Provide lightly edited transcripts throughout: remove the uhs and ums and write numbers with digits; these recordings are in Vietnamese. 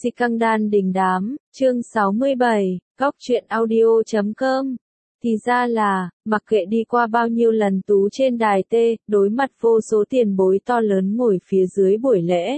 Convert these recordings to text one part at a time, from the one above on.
Si căng đan đình đám, chương 67, góc truyện audio.com. Thì ra là, mặc kệ đi qua bao nhiêu lần Tú trên đài tê, đối mặt vô số tiền bối to lớn ngồi phía dưới buổi lễ.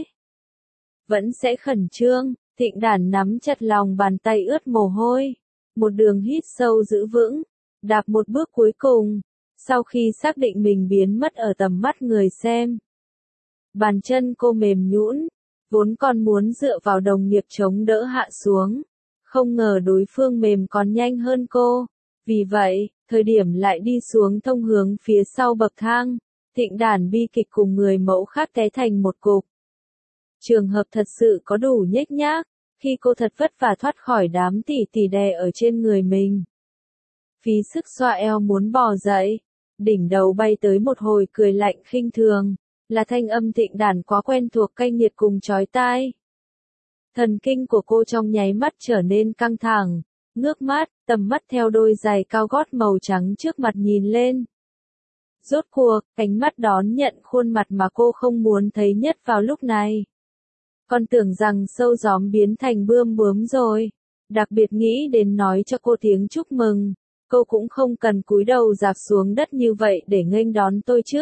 Vẫn sẽ khẩn trương, Thịnh Đản nắm chặt lòng bàn tay ướt mồ hôi. Một đường hít sâu giữ vững, đạp một bước cuối cùng, sau khi xác định mình biến mất ở tầm mắt người xem. Bàn chân cô mềm nhũn, vốn còn muốn dựa vào đồng nghiệp chống đỡ hạ xuống. Không ngờ đối phương mềm còn nhanh hơn cô. Vì vậy, thời điểm lại đi xuống thông hướng phía sau bậc thang, Thịnh Đản bi kịch cùng người mẫu khác té thành một cục. Trường hợp thật sự có đủ nhếch nhác, khi cô thật vất vả thoát khỏi đám tỉ tỉ đè ở trên người mình. Phí sức xoa eo muốn bò dậy, đỉnh đầu bay tới một hồi cười lạnh khinh thường, là thanh âm Thịnh Đản quá quen thuộc cay nghiệt cùng chói tai. Thần kinh của cô trong nháy mắt trở nên căng thẳng, ngước mắt, tầm mắt theo đôi giày cao gót màu trắng trước mặt nhìn lên. Rốt cuộc, ánh mắt đón nhận khuôn mặt mà cô không muốn thấy nhất vào lúc này. Còn tưởng rằng sâu gióm biến thành bươm bướm rồi. Đặc biệt nghĩ đến nói cho cô tiếng chúc mừng, cô cũng không cần cúi đầu rạp xuống đất như vậy để nghênh đón tôi chứ.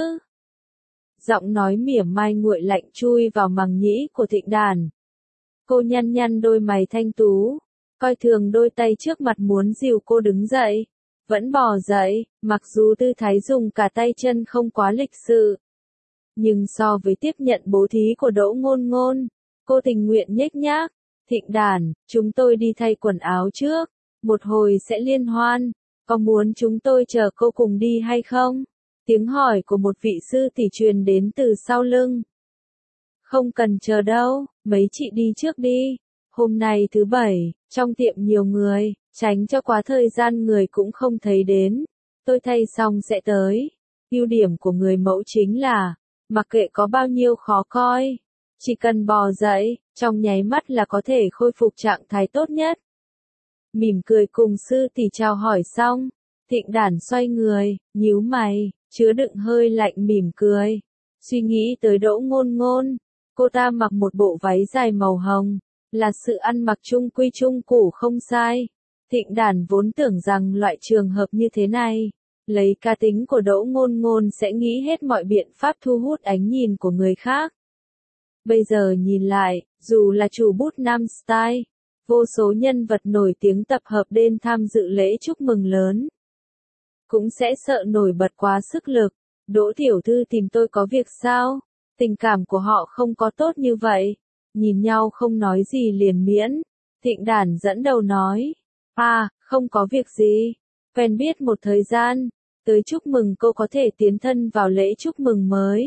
Giọng nói mỉa mai nguội lạnh chui vào màng nhĩ của Thịnh Đản. Cô nhăn nhăn đôi mày thanh tú, coi thường đôi tay trước mặt muốn dìu cô đứng dậy. Vẫn bò dậy, mặc dù tư thái dùng cả tay chân không quá lịch sự. Nhưng so với tiếp nhận bố thí của Đỗ Ngôn Ngôn, cô tình nguyện nhếch nhác. Thịnh Đản, chúng tôi đi thay quần áo trước, một hồi sẽ liên hoan, có muốn chúng tôi chờ cô cùng đi hay không? Tiếng hỏi của một vị sư tỷ truyền đến từ sau lưng. Không cần chờ đâu, mấy chị đi trước đi. Hôm nay thứ bảy, trong tiệm nhiều người, tránh cho quá thời gian người cũng không thấy đến. Tôi thay xong sẽ tới. Ưu điểm của người mẫu chính là, mặc kệ có bao nhiêu khó coi, chỉ cần bò dậy, trong nháy mắt là có thể khôi phục trạng thái tốt nhất. Mỉm cười cùng sư tỷ chào hỏi xong, Thịnh Đản xoay người, nhíu mày, chứa đựng hơi lạnh mỉm cười. Suy nghĩ tới Đỗ Ngôn Ngôn, cô ta mặc một bộ váy dài màu hồng, là sự ăn mặc trung quy trung củ không sai. Thịnh Đản vốn tưởng rằng loại trường hợp như thế này, lấy cá tính của Đỗ Ngôn Ngôn sẽ nghĩ hết mọi biện pháp thu hút ánh nhìn của người khác. Bây giờ nhìn lại, dù là chủ bút Nam Style, vô số nhân vật nổi tiếng tập hợp đến tham dự lễ chúc mừng lớn, cũng sẽ sợ nổi bật quá sức lực. Đỗ tiểu thư tìm tôi có việc sao? Tình cảm của họ không có tốt như vậy. Nhìn nhau không nói gì liền miễn. Thịnh Đản dẫn đầu nói. Không có việc gì. Quen biết một thời gian. Tới chúc mừng cô có thể tiến thân vào lễ chúc mừng mới.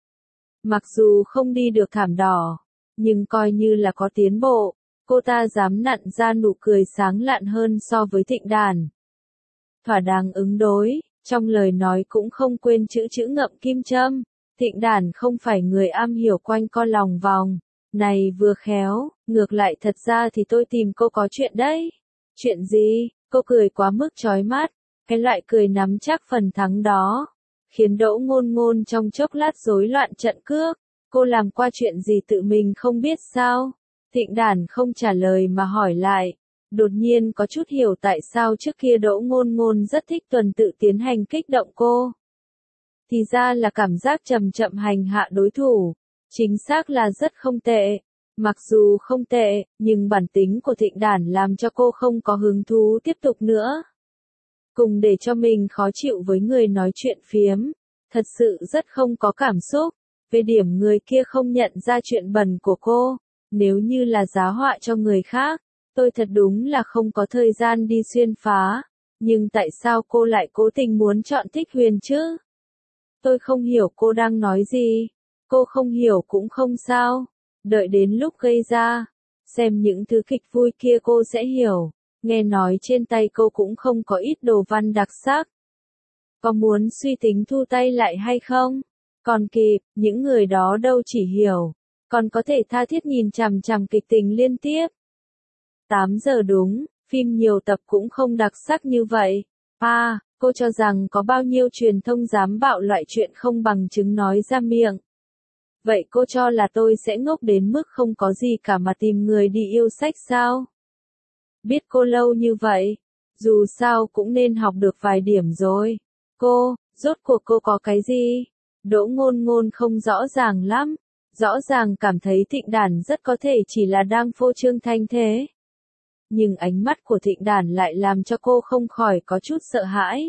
Mặc dù không đi được thảm đỏ, nhưng coi như là có tiến bộ. Cô ta dám nặn ra nụ cười sáng lạn hơn so với Thịnh Đản. Thỏa đáng ứng đối, trong lời nói cũng không quên chữ ngậm kim châm. Thịnh Đản không phải người am hiểu quanh co lòng vòng. Này vừa khéo, ngược lại thật ra thì tôi tìm cô có chuyện đấy. Chuyện gì? Cô cười quá mức chói mắt. Cái loại cười nắm chắc phần thắng đó, khiến Đỗ Ngôn Ngôn trong chốc lát rối loạn trận cước. Cô làm qua chuyện gì tự mình không biết sao? Thịnh Đản không trả lời mà hỏi lại. Đột nhiên có chút hiểu tại sao trước kia Đỗ Ngôn Ngôn rất thích tuần tự tiến hành kích động cô. Thì ra là cảm giác chậm chậm hành hạ đối thủ. Chính xác là rất không tệ. Mặc dù không tệ, nhưng bản tính của Thịnh Đản làm cho cô không có hứng thú tiếp tục nữa. Cùng để cho mình khó chịu với người nói chuyện phiếm. Thật sự rất không có cảm xúc. Về điểm người kia không nhận ra chuyện bẩn của cô. Nếu như là giá họa cho người khác, tôi thật đúng là không có thời gian đi xuyên phá. Nhưng tại sao cô lại cố tình muốn chọn Thích Huyền chứ? Tôi không hiểu cô đang nói gì. Cô không hiểu cũng không sao. Đợi đến lúc gây ra, xem những thứ kịch vui kia cô sẽ hiểu. Nghe nói trên tay cô cũng không có ít đồ văn đặc sắc. Có muốn suy tính thu tay lại hay không? Còn kịp, những người đó đâu chỉ hiểu, còn có thể tha thiết nhìn chằm chằm kịch tình liên tiếp. 8 giờ đúng, phim nhiều tập cũng không đặc sắc như vậy. Cô cho rằng có bao nhiêu truyền thông dám bạo loại chuyện không bằng chứng nói ra miệng. Vậy cô cho là tôi sẽ ngốc đến mức không có gì cả mà tìm người đi yêu sách sao? Biết cô lâu như vậy, dù sao cũng nên học được vài điểm rồi. Cô, rốt cuộc cô có cái gì? Đỗ Ngôn Ngôn không rõ ràng lắm, rõ ràng cảm thấy Thịnh Đản rất có thể chỉ là đang phô trương thanh thế. Nhưng ánh mắt của Thịnh Đản lại làm cho cô không khỏi có chút sợ hãi.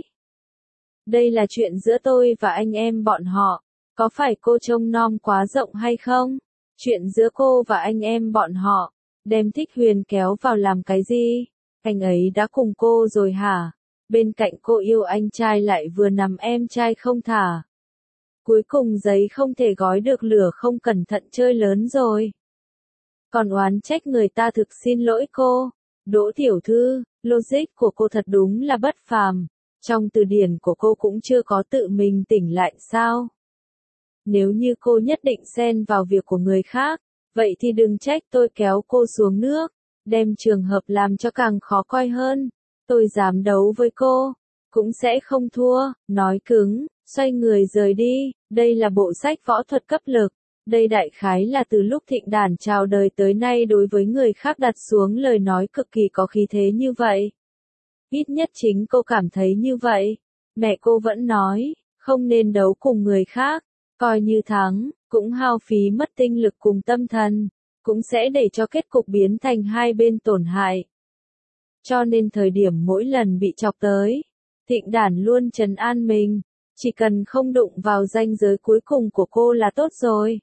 Đây là chuyện giữa tôi và anh em bọn họ, có phải cô trông nom quá rộng hay không? Chuyện giữa cô và anh em bọn họ, đem Thích Huyền kéo vào làm cái gì? Anh ấy đã cùng cô rồi hả? Bên cạnh cô yêu anh trai lại vừa nằm em trai không thả. Cuối cùng giấy không thể gói được lửa, không cẩn thận chơi lớn rồi. Còn oán trách người ta, thực xin lỗi cô. Đỗ tiểu thư, logic của cô thật đúng là bất phàm. Trong từ điển của cô cũng chưa có tự mình tỉnh lại sao? Nếu như cô nhất định xen vào việc của người khác, vậy thì đừng trách tôi kéo cô xuống nước, đem trường hợp làm cho càng khó coi hơn. Tôi dám đấu với cô, cũng sẽ không thua, nói cứng, xoay người rời đi. Đây là bộ sách võ thuật cấp lực. Đây đại khái là từ lúc Thịnh Đản chào đời tới nay đối với người khác đặt xuống lời nói cực kỳ có khí thế như vậy. Ít nhất chính cô cảm thấy như vậy. Mẹ cô vẫn nói, không nên đấu cùng người khác, coi như thắng, cũng hao phí mất tinh lực cùng tâm thần, cũng sẽ để cho kết cục biến thành hai bên tổn hại. Cho nên thời điểm mỗi lần bị chọc tới, Thịnh Đản luôn trấn an mình, chỉ cần không đụng vào ranh giới cuối cùng của cô là tốt rồi.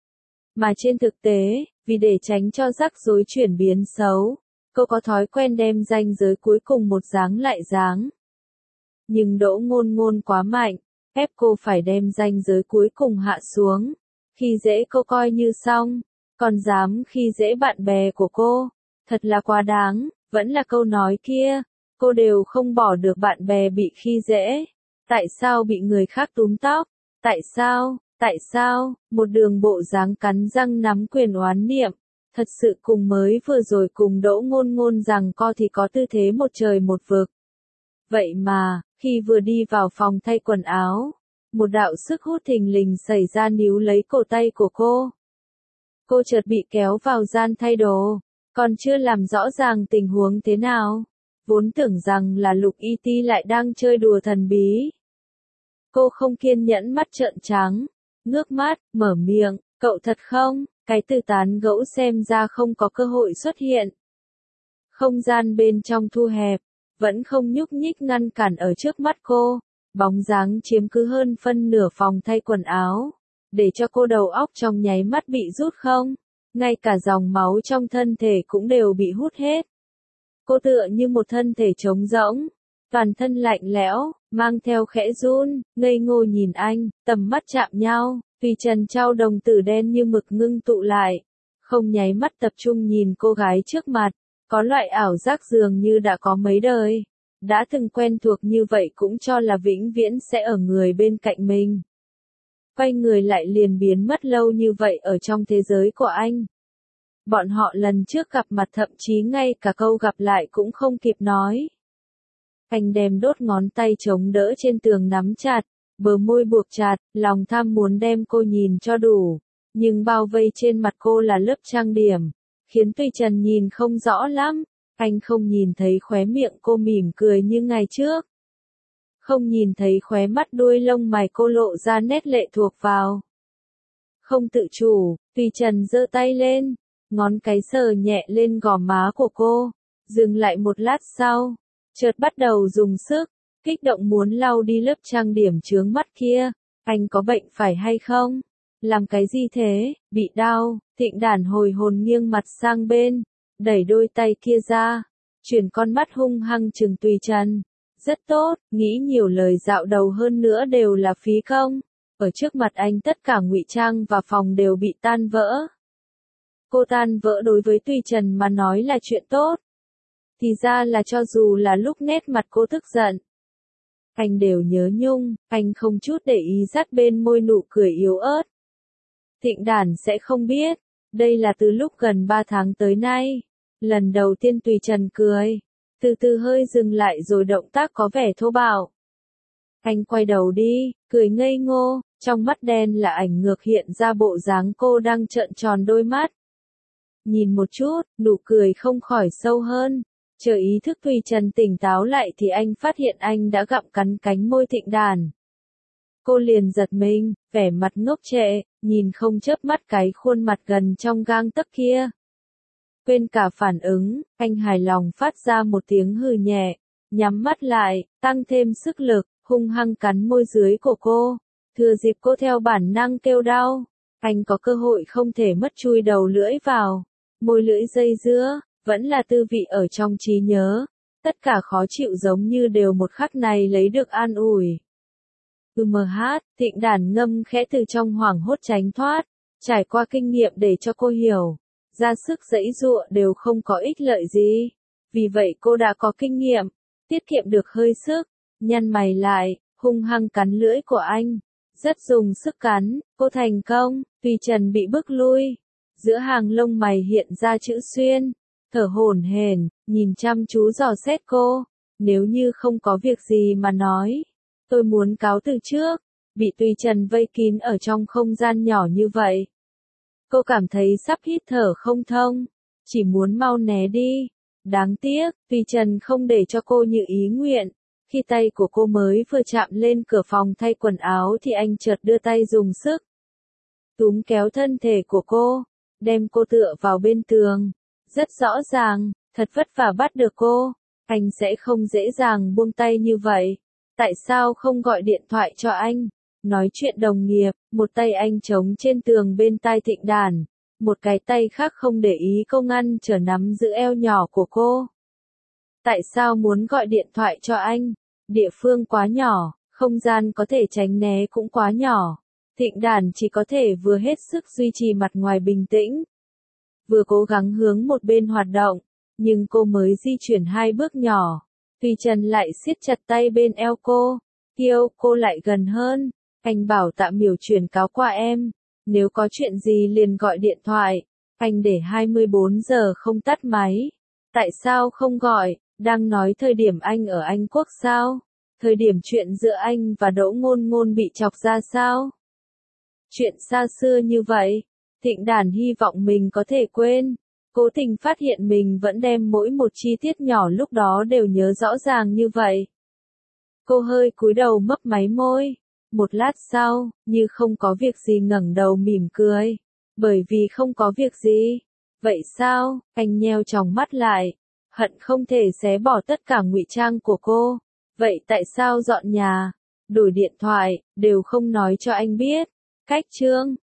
Mà trên thực tế, vì để tránh cho rắc rối chuyển biến xấu, cô có thói quen đem ranh giới cuối cùng một dáng lại dáng. Nhưng Đỗ Ngôn Ngôn quá mạnh, ép cô phải đem ranh giới cuối cùng hạ xuống. Khi dễ cô coi như xong, còn dám khi dễ bạn bè của cô, thật là quá đáng. Vẫn là câu nói kia, cô đều không bỏ được bạn bè bị khi dễ. Tại sao bị người khác túm tóc? Tại sao, một đường bộ dáng cắn răng nắm quyền oán niệm, thật sự cùng mới vừa rồi cùng Đỗ Ngôn Ngôn rằng co thì có tư thế một trời một vực. Vậy mà, khi vừa đi vào phòng thay quần áo, một đạo sức hút thình lình xảy ra níu lấy cổ tay của cô. Cô chợt bị kéo vào gian thay đồ, còn chưa làm rõ ràng tình huống thế nào. Vốn tưởng rằng là Lục Y Ti lại đang chơi đùa thần bí. Cô không kiên nhẫn, mắt trợn trắng, ngước mắt, mở miệng, cậu thật không? Cái từ tán gẫu xem ra không có cơ hội xuất hiện. Không gian bên trong thu hẹp, vẫn không nhúc nhích ngăn cản ở trước mắt cô, bóng dáng chiếm cứ hơn phân nửa phòng thay quần áo, để cho cô đầu óc trong nháy mắt bị rút không, ngay cả dòng máu trong thân thể cũng đều bị hút hết. Cô tựa như một thân thể trống rỗng, toàn thân lạnh lẽo, mang theo khẽ run, ngây ngô nhìn anh, tầm mắt chạm nhau, Tùy Trần trao đồng tử đen như mực ngưng tụ lại, không nháy mắt tập trung nhìn cô gái trước mặt, có loại ảo giác dường như đã có mấy đời, đã từng quen thuộc như vậy cũng cho là vĩnh viễn sẽ ở người bên cạnh mình. Quay người lại liền biến mất lâu như vậy ở trong thế giới của anh. Bọn họ lần trước gặp mặt thậm chí ngay cả câu gặp lại cũng không kịp nói. Anh đem đốt ngón tay chống đỡ trên tường nắm chặt, bờ môi buộc chặt, lòng tham muốn đem cô nhìn cho đủ, nhưng bao vây trên mặt cô là lớp trang điểm, khiến Tùy Trần nhìn không rõ lắm. Anh không nhìn thấy khóe miệng cô mỉm cười như ngày trước, không nhìn thấy khóe mắt đuôi lông mày cô lộ ra nét lệ thuộc vào. Không tự chủ, Tùy Trần giơ tay lên, ngón cái sờ nhẹ lên gò má của cô, dừng lại một lát sau, chợt bắt đầu dùng sức, kích động muốn lau đi lớp trang điểm chướng mắt kia. Anh có bệnh phải hay không? Làm cái gì thế? Bị đau? Thịnh Đản hồi hồn nghiêng mặt sang bên, đẩy đôi tay kia ra, chuyển con mắt hung hăng trừng Tùy Trần. Rất tốt, nghĩ nhiều lời dạo đầu hơn nữa đều là phí công. Ở trước mặt anh tất cả ngụy trang và phòng đều bị tan vỡ. Cô tan vỡ đối với Tùy Trần mà nói là chuyện tốt. Thì ra là cho dù là lúc nét mặt cô tức giận, anh đều nhớ nhung, anh không chút để ý dắt bên môi nụ cười yếu ớt. Thịnh Đản sẽ không biết, đây là từ lúc gần 3 tháng tới nay, lần đầu tiên Tùy Trần cười, từ từ hơi dừng lại rồi động tác có vẻ thô bạo. Anh quay đầu đi, cười ngây ngô, Trong mắt đen là ảnh ngược hiện ra bộ dáng cô đang trợn tròn đôi mắt. Nhìn một chút, nụ cười không khỏi sâu hơn. Chờ ý thức Tùy Trần tỉnh táo lại thì anh phát hiện anh đã gặm cắn cánh môi Thịnh Đàn. Cô liền giật mình, vẻ mặt ngốc trệ, nhìn không chớp mắt cái khuôn mặt gần trong gang tấc kia. Quên cả phản ứng, anh hài lòng phát ra một tiếng hừ nhẹ, nhắm mắt lại, tăng thêm sức lực, hung hăng cắn môi dưới của cô. Thừa dịp cô theo bản năng kêu đau, anh có cơ hội không thể mất chui đầu lưỡi vào. Môi lưỡi dây dưa, vẫn là tư vị ở trong trí nhớ. Tất cả khó chịu giống như đều một khắc này lấy được an ủi. Thịnh Đàn ngâm khẽ từ trong hoảng hốt tránh thoát, trải qua kinh nghiệm để cho cô hiểu, ra sức giãy giụa đều không có ích lợi gì. Vì vậy cô đã có kinh nghiệm, tiết kiệm được hơi sức, nhăn mày lại, hung hăng cắn lưỡi của anh. Rất dùng sức cắn, cô thành công, Tùy Trần bị bức lui. Giữa hàng lông mày hiện ra chữ xuyên, thở hổn hển, nhìn chăm chú dò xét cô. Nếu như không có việc gì mà nói, tôi muốn cáo từ trước. Bị Tùy Trần vây kín ở trong không gian nhỏ như vậy, cô cảm thấy sắp hít thở không thông, chỉ muốn mau né đi. Đáng tiếc, Tùy Trần không để cho cô như ý nguyện. Khi tay của cô mới vừa chạm lên cửa phòng thay quần áo thì anh chợt đưa tay dùng sức túm kéo thân thể của cô, đem cô tựa vào bên tường. Rất rõ ràng, thật vất vả bắt được cô, anh sẽ không dễ dàng buông tay như vậy. Tại sao không gọi điện thoại cho anh? Nói chuyện đồng nghiệp, một tay anh chống trên tường bên tai Thịnh Đàn, một cái tay khác không để ý cô ngăn trở nắm giữ eo nhỏ của cô. Tại sao muốn gọi điện thoại cho anh? Địa phương quá nhỏ, không gian có thể tránh né cũng quá nhỏ. Thịnh Đàn chỉ có thể vừa hết sức duy trì mặt ngoài bình tĩnh, vừa cố gắng hướng một bên hoạt động, nhưng cô mới di chuyển 2 bước nhỏ, Tùy Trần lại siết chặt tay bên eo cô, kêu cô lại gần hơn. Anh bảo Tạ Miểu chuyển cáo qua em, nếu có chuyện gì liền gọi điện thoại. Anh để 24 giờ không tắt máy. Tại sao không gọi? Đang nói thời điểm anh ở Anh Quốc sao? Thời điểm chuyện giữa anh và Đỗ Ngôn Ngôn bị chọc ra sao? Chuyện xa xưa như vậy, Thịnh Đàn hy vọng mình có thể quên. Cố tình phát hiện mình vẫn đem mỗi một chi tiết nhỏ lúc đó đều nhớ rõ ràng như vậy. Cô hơi cúi đầu mấp máy môi. Một lát sau, như không có việc gì ngẩng đầu mỉm cười. Bởi vì không có việc gì. Vậy sao? Anh nheo tròng mắt lại, hận không thể xé bỏ tất cả ngụy trang của cô. Vậy tại sao dọn nhà, đổi điện thoại, đều không nói cho anh biết? Cách chương